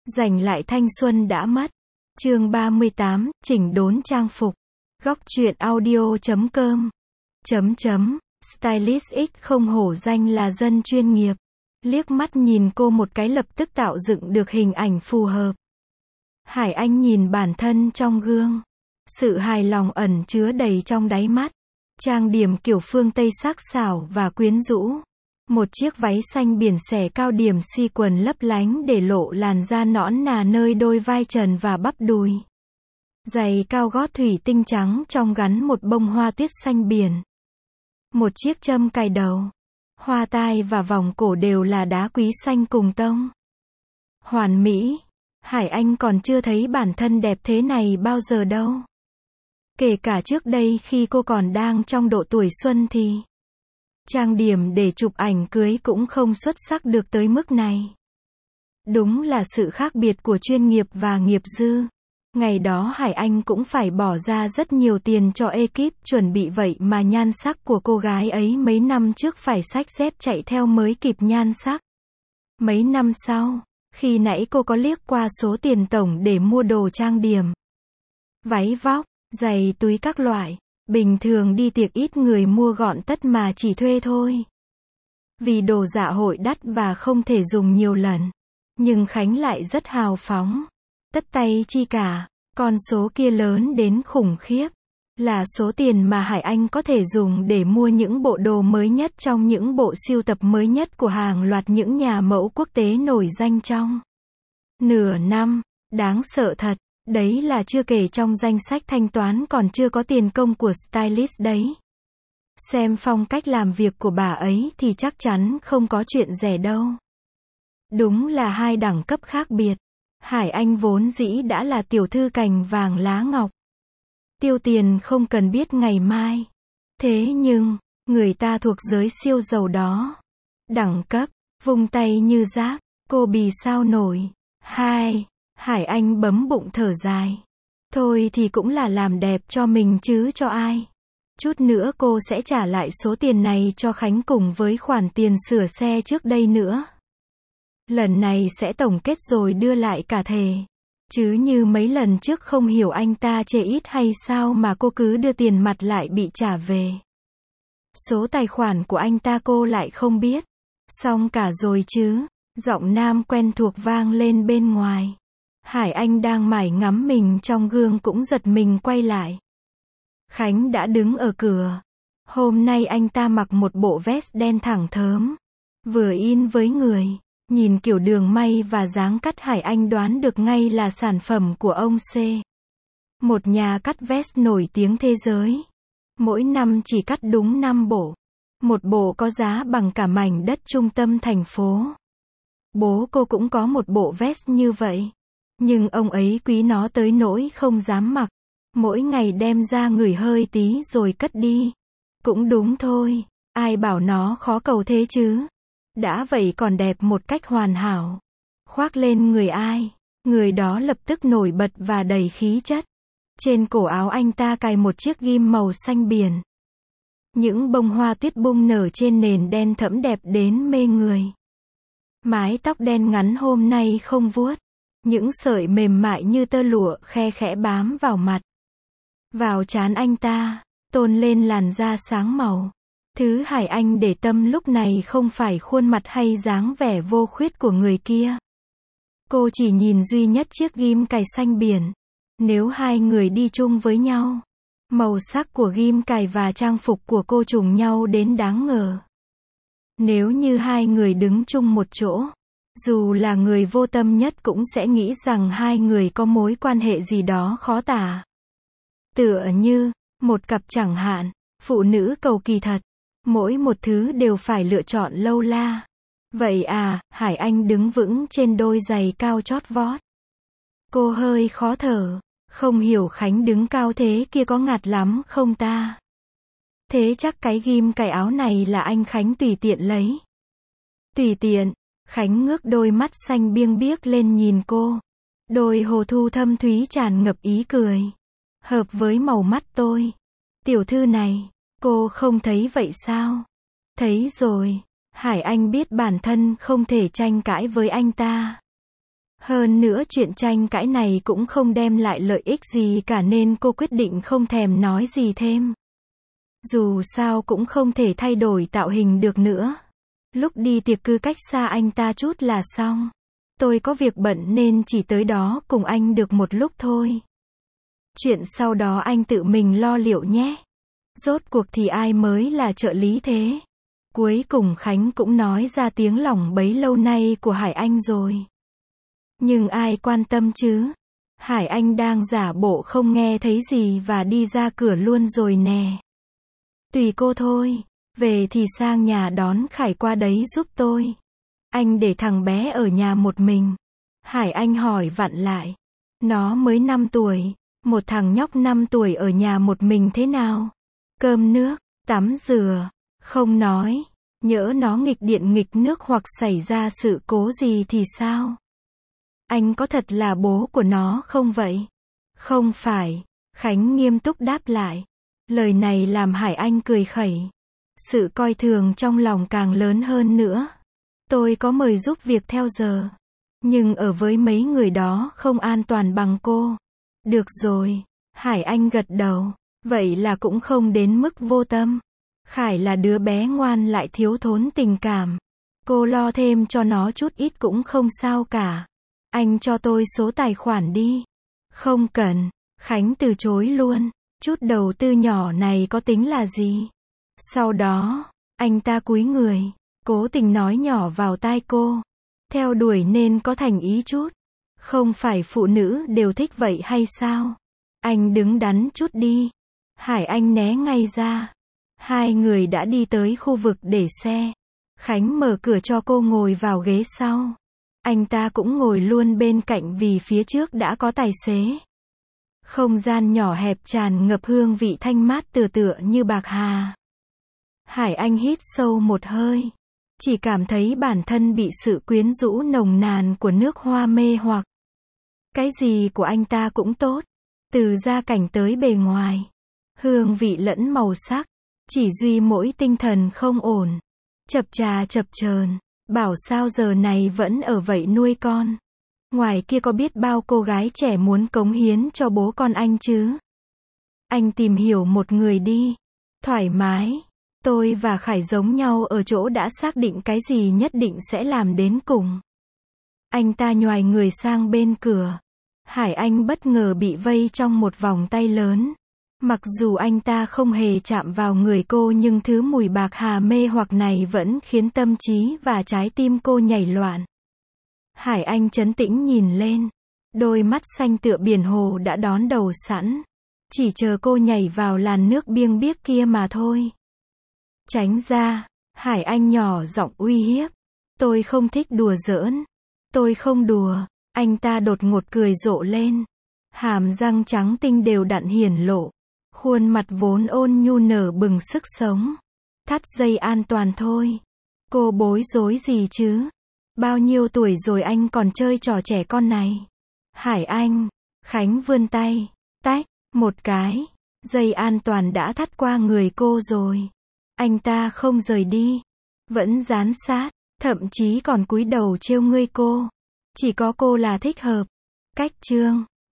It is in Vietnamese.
Giành lại thanh xuân đã mất. Chương 38, chỉnh đốn trang phục. Góc truyện audio.com. Stylist X không hổ danh là dân chuyên nghiệp. Liếc mắt nhìn cô một cái lập tức tạo dựng được hình ảnh phù hợp. Hải Anh nhìn bản thân trong gương. Sự hài lòng ẩn chứa đầy trong đáy mắt. Trang điểm kiểu phương Tây sắc sảo và quyến rũ. Một chiếc váy xanh biển xẻ cao điểm si quần lấp lánh để lộ làn da nõn nà nơi đôi vai trần và bắp đùi. Giày cao gót thủy tinh trắng trong gắn một bông hoa tuyết xanh biển. Một chiếc châm cài đầu. Hoa tai và vòng cổ đều là đá quý xanh cùng tông. Hoàn mỹ. Hải Anh còn chưa thấy bản thân đẹp thế này bao giờ đâu. Kể cả trước đây khi cô còn đang trong độ tuổi xuân thì trang điểm để chụp ảnh cưới cũng không xuất sắc được tới mức này. Đúng là sự khác biệt của chuyên nghiệp và nghiệp dư. Ngày đó Hải Anh cũng phải bỏ ra rất nhiều tiền cho ekip chuẩn bị, vậy mà nhan sắc của cô gái ấy mấy năm trước phải xách dép chạy theo mới kịp nhan sắc. Mấy năm sau, khi nãy cô có liếc qua số tiền tổng để mua đồ trang điểm. Váy vóc, giày túi các loại. Bình thường đi tiệc ít người mua gọn tất mà chỉ thuê thôi. Vì đồ dạ hội đắt và không thể dùng nhiều lần. Nhưng Khánh lại rất hào phóng. Tất tay chi cả. Con số kia lớn đến khủng khiếp. Là số tiền mà Hải Anh có thể dùng để mua những bộ đồ mới nhất trong những bộ sưu tập mới nhất của hàng loạt những nhà mẫu quốc tế nổi danh trong nửa năm. Đáng sợ thật. Đấy là chưa kể trong danh sách thanh toán còn chưa có tiền công của stylist đấy. Xem phong cách làm việc của bà ấy thì chắc chắn không có chuyện rẻ đâu. Đúng là hai đẳng cấp khác biệt. Hải Anh vốn dĩ đã là tiểu thư cành vàng lá ngọc. Tiêu tiền không cần biết ngày mai. Thế nhưng, người ta thuộc giới siêu giàu đó. Đẳng cấp, vung tay như rác, cô bì sao nổi. Hải Anh bấm bụng thở dài. Thôi thì cũng là làm đẹp cho mình chứ cho ai. Chút nữa cô sẽ trả lại số tiền này cho Khánh cùng với khoản tiền sửa xe trước đây nữa. Lần này sẽ tổng kết rồi đưa lại cả thề. Chứ như mấy lần trước không hiểu anh ta chê ít hay sao mà cô cứ đưa tiền mặt lại bị trả về. Số tài khoản của anh ta cô lại không biết. Xong cả rồi chứ. Giọng nam quen thuộc vang lên bên ngoài. Hải Anh đang mải ngắm mình trong gương cũng giật mình quay lại. Khánh đã đứng ở cửa. Hôm nay anh ta mặc một bộ vest đen thẳng thớm. Vừa in với người. Nhìn kiểu đường may và dáng cắt Hải Anh đoán được ngay là sản phẩm của ông C. Một nhà cắt vest nổi tiếng thế giới. Mỗi năm chỉ cắt đúng 5 bộ. Một bộ có giá bằng cả mảnh đất trung tâm thành phố. Bố cô cũng có một bộ vest như vậy. Nhưng ông ấy quý nó tới nỗi không dám mặc. Mỗi ngày đem ra ngửi hơi tí rồi cất đi. Cũng đúng thôi. Ai bảo nó khó cầu thế chứ. Đã vậy còn đẹp một cách hoàn hảo. Khoác lên người ai. Người đó lập tức nổi bật và đầy khí chất. Trên cổ áo anh ta cài một chiếc ghim màu xanh biển. Những bông hoa tuyết bung nở trên nền đen thẫm đẹp đến mê người. Mái tóc đen ngắn hôm nay không vuốt. Những sợi mềm mại như tơ lụa khe khẽ bám vào mặt. Vào trán anh ta, tôn lên làn da sáng màu. Thứ Hải Anh để tâm lúc này không phải khuôn mặt hay dáng vẻ vô khuyết của người kia. Cô chỉ nhìn duy nhất chiếc ghim cài xanh biển. Nếu hai người đi chung với nhau, màu sắc của ghim cài và trang phục của cô trùng nhau đến đáng ngờ. Nếu như hai người đứng chung một chỗ, dù là người vô tâm nhất cũng sẽ nghĩ rằng hai người có mối quan hệ gì đó khó tả. Tựa như, một cặp chẳng hạn, phụ nữ cầu kỳ thật. Mỗi một thứ đều phải lựa chọn lâu la. Vậy à, Hải Anh đứng vững trên đôi giày cao chót vót. Cô hơi khó thở. Không hiểu Khánh đứng cao thế kia có ngạt lắm không ta? Thế chắc cái ghim cài áo này là anh Khánh tùy tiện lấy. Tùy tiện. Khánh ngước đôi mắt xanh biêng biếc lên nhìn cô. Đôi hồ thu thâm thúy tràn ngập ý cười. Hợp với màu mắt tôi. Tiểu thư này, cô không thấy vậy sao? Thấy rồi. Hải Anh biết bản thân không thể tranh cãi với anh ta. Hơn nữa chuyện tranh cãi này cũng không đem lại lợi ích gì cả nên cô quyết định không thèm nói gì thêm. Dù sao cũng không thể thay đổi tạo hình được nữa. Lúc đi tiệc cứ cách xa anh ta chút là xong. Tôi có việc bận nên chỉ tới đó cùng anh được một lúc thôi. Chuyện sau đó anh tự mình lo liệu nhé. Rốt cuộc thì ai mới là trợ lý thế? Cuối cùng Khánh cũng nói ra tiếng lòng bấy lâu nay của Hải Anh rồi. Nhưng ai quan tâm chứ? Hải Anh đang giả bộ không nghe thấy gì và đi ra cửa luôn rồi nè. Tùy cô thôi. Về thì sang nhà đón Khải qua đấy giúp tôi. Anh để thằng bé ở nhà một mình. Hải Anh hỏi vặn lại. Nó mới 5 tuổi. Một thằng nhóc 5 tuổi ở nhà một mình thế nào? Cơm nước, tắm rửa, không nói. Nhỡ nó nghịch điện nghịch nước hoặc xảy ra sự cố gì thì sao? Anh có thật là bố của nó không vậy? Không phải. Khánh nghiêm túc đáp lại. Lời này làm Hải Anh cười khẩy. Sự coi thường trong lòng càng lớn hơn nữa. Tôi có mời giúp việc theo giờ. Nhưng ở với mấy người đó không an toàn bằng cô. Được rồi. Hải Anh gật đầu. Vậy là cũng không đến mức vô tâm. Khải là đứa bé ngoan lại thiếu thốn tình cảm. Cô lo thêm cho nó chút ít cũng không sao cả. Anh cho tôi số tài khoản đi. Không cần. Khánh từ chối luôn. Chút đầu tư nhỏ này có tính là gì? Sau đó, anh ta cúi người, cố tình nói nhỏ vào tai cô. Theo đuổi nên có thành ý chút. Không phải phụ nữ đều thích vậy hay sao? Anh đứng đắn chút đi. Hải Anh né ngay ra. Hai người đã đi tới khu vực để xe. Khánh mở cửa cho cô ngồi vào ghế sau. Anh ta cũng ngồi luôn bên cạnh vì phía trước đã có tài xế. Không gian nhỏ hẹp tràn ngập hương vị thanh mát tựa tựa như bạc hà. Hải Anh hít sâu một hơi. Chỉ cảm thấy bản thân bị sự quyến rũ nồng nàn của nước hoa mê hoặc. Cái gì của anh ta cũng tốt. Từ gia cảnh tới bề ngoài. Hương vị lẫn màu sắc. Chỉ duy mỗi tinh thần không ổn. Chập chà chập chờn. Bảo sao giờ này vẫn ở vậy nuôi con. Ngoài kia có biết bao cô gái trẻ muốn cống hiến cho bố con anh chứ. Anh tìm hiểu một người đi. Thoải mái. Tôi và Khải giống nhau ở chỗ đã xác định cái gì nhất định sẽ làm đến cùng. Anh ta nhoài người sang bên cửa. Hải Anh bất ngờ bị vây trong một vòng tay lớn. Mặc dù anh ta không hề chạm vào người cô nhưng thứ mùi bạc hà mê hoặc này vẫn khiến tâm trí và trái tim cô nhảy loạn. Hải Anh trấn tĩnh nhìn lên. Đôi mắt xanh tựa biển hồ đã đón đầu sẵn. Chỉ chờ cô nhảy vào làn nước biêng biếc kia mà thôi. Tránh ra. Hải Anh nhỏ giọng uy hiếp. Tôi không thích đùa giỡn. Tôi không đùa. Anh ta đột ngột cười rộ lên. Hàm răng trắng tinh đều đặn hiển lộ. Khuôn mặt vốn ôn nhu nở bừng sức sống. Thắt dây an toàn thôi. Cô bối rối gì chứ? Bao nhiêu tuổi rồi anh còn chơi trò trẻ con này? Hải Anh. Khánh vươn tay. Tách. Một cái. Dây an toàn đã thắt qua người cô rồi. Anh ta không rời đi. Vẫn dán sát. Thậm chí còn cúi đầu trêu ngươi cô. Chỉ có cô là thích hợp. Cách chương.